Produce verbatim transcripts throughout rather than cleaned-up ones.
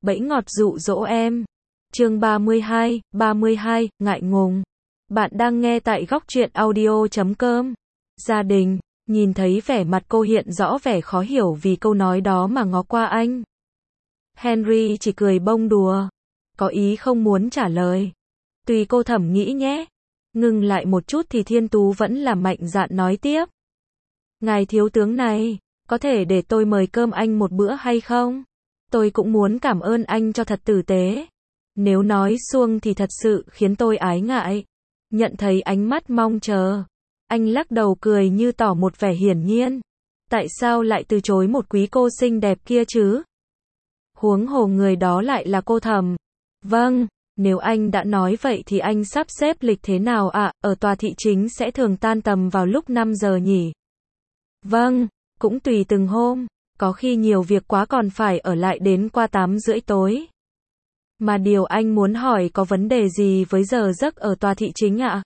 bẫy ngọt dụ dỗ em. Chương ba mươi hai, ba mươi hai, ngại ngùng. Bạn đang nghe tại góc truyện audio chấm com. Gia đình, nhìn thấy vẻ mặt cô hiện rõ vẻ khó hiểu vì câu nói đó mà ngó qua anh. Henry chỉ cười bông đùa, có ý không muốn trả lời. Tùy cô thẩm nghĩ nhé. Ngừng lại một chút thì Thiên Tú vẫn là mạnh dạn nói tiếp. Ngài thiếu tướng này, có thể để tôi mời cơm anh một bữa hay không? Tôi cũng muốn cảm ơn anh cho thật tử tế. Nếu nói suông thì thật sự khiến tôi ái ngại. Nhận thấy ánh mắt mong chờ, anh lắc đầu cười như tỏ một vẻ hiển nhiên. Tại sao lại từ chối một quý cô xinh đẹp kia chứ? Huống hồ người đó lại là cô thẩm. Vâng, nếu anh đã nói vậy thì anh sắp xếp lịch thế nào ạ? À? Ở tòa thị chính sẽ thường tan tầm vào lúc năm giờ nhỉ? Vâng, cũng tùy từng hôm, có khi nhiều việc quá còn phải ở lại đến qua tám rưỡi tối. Mà điều anh muốn hỏi có vấn đề gì với giờ giấc ở tòa thị chính ạ? À?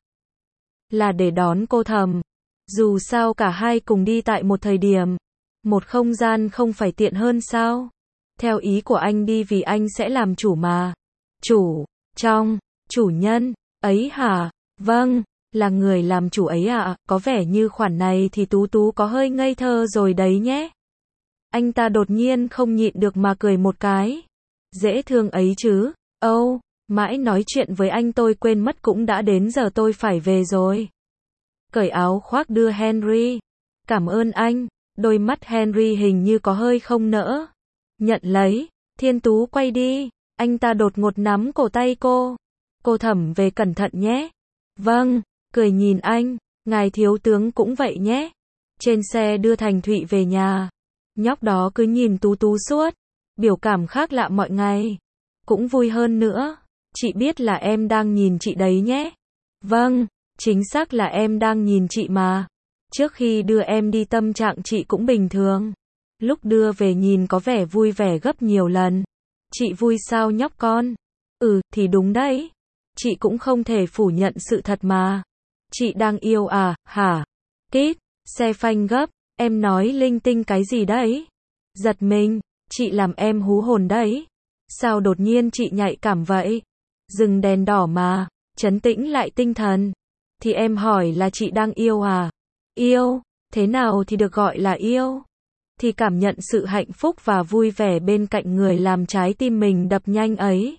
Là để đón cô thẩm. Dù sao cả hai cùng đi tại một thời điểm, một không gian không phải tiện hơn sao? Theo ý của anh đi vì anh sẽ làm chủ mà. Chủ, trong, chủ nhân, ấy hả? Vâng, là người làm chủ ấy ạ, à? Có vẻ như khoản này thì Tú Tú có hơi ngây thơ rồi đấy nhé. Anh ta đột nhiên không nhịn được mà cười một cái. Dễ thương ấy chứ. Âu, oh, mãi nói chuyện với anh tôi quên mất cũng đã đến giờ tôi phải về rồi. Cởi áo khoác đưa Henry. Cảm ơn anh. Đôi mắt Henry hình như có hơi không nỡ. Nhận lấy. Thiên Tú quay đi. Anh ta đột ngột nắm cổ tay cô. Cô thẩm về cẩn thận nhé. Vâng. Cười nhìn anh. Ngài thiếu tướng cũng vậy nhé. Trên xe đưa Thành Thụy về nhà. Nhóc đó cứ nhìn Tú Tú suốt. Biểu cảm khác lạ mọi ngày. Cũng vui hơn nữa. Chị biết là em đang nhìn chị đấy nhé. Vâng, chính xác là em đang nhìn chị mà. Trước khi đưa em đi tâm trạng chị cũng bình thường. Lúc đưa về nhìn có vẻ vui vẻ gấp nhiều lần. Chị vui sao nhóc con? Ừ, thì đúng đấy. Chị cũng không thể phủ nhận sự thật mà. Chị đang yêu à, hả? Kít, xe phanh gấp, em nói linh tinh cái gì đấy? Giật mình, chị làm em hú hồn đấy. Sao đột nhiên chị nhạy cảm vậy? Dừng đèn đỏ mà, trấn tĩnh lại tinh thần. Thì em hỏi là chị đang yêu à? Yêu, thế nào thì được gọi là yêu? Thì cảm nhận sự hạnh phúc và vui vẻ bên cạnh người làm trái tim mình đập nhanh ấy.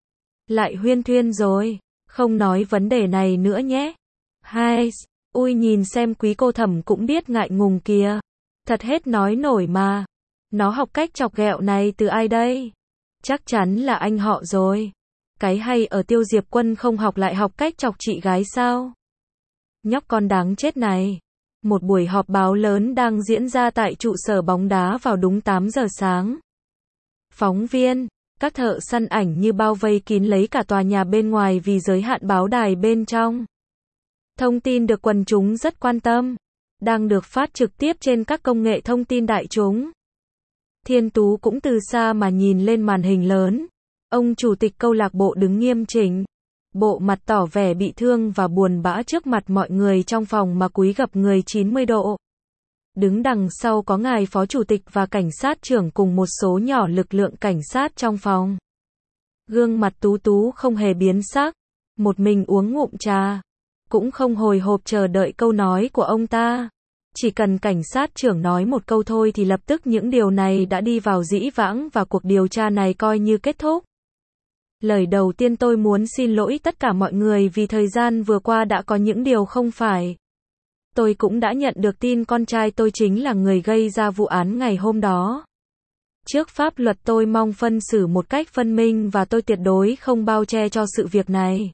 Lại huyên thuyên rồi, không nói vấn đề này nữa nhé. Hai, ui nhìn xem quý cô thẩm cũng biết ngại ngùng kìa. Thật hết nói nổi mà. Nó học cách chọc ghẹo này từ ai đây? Chắc chắn là anh họ rồi. Cái hay ở Tiêu Diệp Quân không học lại học cách chọc chị gái sao? Nhóc con đáng chết này. Một buổi họp báo lớn đang diễn ra tại trụ sở bóng đá vào đúng tám giờ sáng. Phóng viên, các thợ săn ảnh như bao vây kín lấy cả tòa nhà bên ngoài vì giới hạn báo đài bên trong. Thông tin được quần chúng rất quan tâm, đang được phát trực tiếp trên các công nghệ thông tin đại chúng. Thiên Tú cũng từ xa mà nhìn lên màn hình lớn. Ông chủ tịch câu lạc bộ đứng nghiêm chỉnh, bộ mặt tỏ vẻ bị thương và buồn bã trước mặt mọi người trong phòng mà cúi gập người chín mươi độ. Đứng đằng sau có ngài phó chủ tịch và cảnh sát trưởng cùng một số nhỏ lực lượng cảnh sát trong phòng. Gương mặt Tú Tú không hề biến sắc, một mình uống ngụm trà, cũng không hồi hộp chờ đợi câu nói của ông ta. Chỉ cần cảnh sát trưởng nói một câu thôi thì lập tức những điều này đã đi vào dĩ vãng và cuộc điều tra này coi như kết thúc. Lời đầu tiên tôi muốn xin lỗi tất cả mọi người vì thời gian vừa qua đã có những điều không phải. Tôi cũng đã nhận được tin con trai tôi chính là người gây ra vụ án ngày hôm đó. Trước pháp luật tôi mong phân xử một cách phân minh và tôi tuyệt đối không bao che cho sự việc này.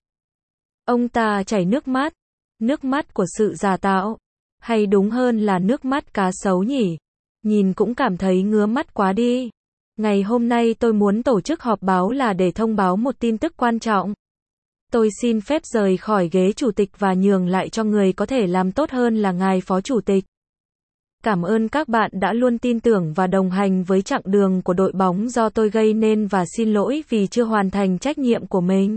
Ông ta chảy nước mắt. Nước mắt của sự giả tạo. Hay đúng hơn là nước mắt cá sấu nhỉ? Nhìn cũng cảm thấy ngứa mắt quá đi. Ngày hôm nay tôi muốn tổ chức họp báo là để thông báo một tin tức quan trọng. Tôi xin phép rời khỏi ghế chủ tịch và nhường lại cho người có thể làm tốt hơn là ngài phó chủ tịch. Cảm ơn các bạn đã luôn tin tưởng và đồng hành với chặng đường của đội bóng do tôi gây nên và xin lỗi vì chưa hoàn thành trách nhiệm của mình.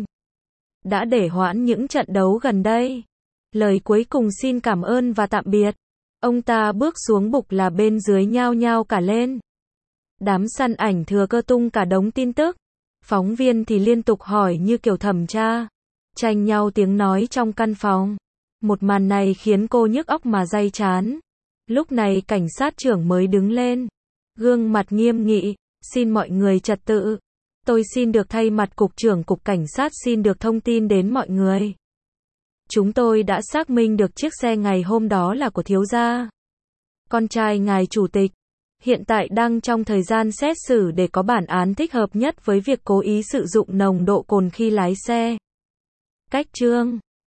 Đã để hoãn những trận đấu gần đây. Lời cuối cùng xin cảm ơn và tạm biệt. Ông ta bước xuống bục là bên dưới nhao nhao cả lên. Đám săn ảnh thừa cơ tung cả đống tin tức. Phóng viên thì liên tục hỏi như kiểu thẩm tra, tranh nhau tiếng nói trong căn phòng. Một màn này khiến cô nhức óc mà day chán. Lúc này cảnh sát trưởng mới đứng lên, gương mặt nghiêm nghị, xin mọi người trật tự. Tôi xin được thay mặt cục trưởng cục cảnh sát xin được thông tin đến mọi người. Chúng tôi đã xác minh được chiếc xe ngày hôm đó là của thiếu gia, con trai ngài chủ tịch. Hiện tại đang trong thời gian xét xử để có bản án thích hợp nhất với việc cố ý sử dụng nồng độ cồn khi lái xe. Cách chương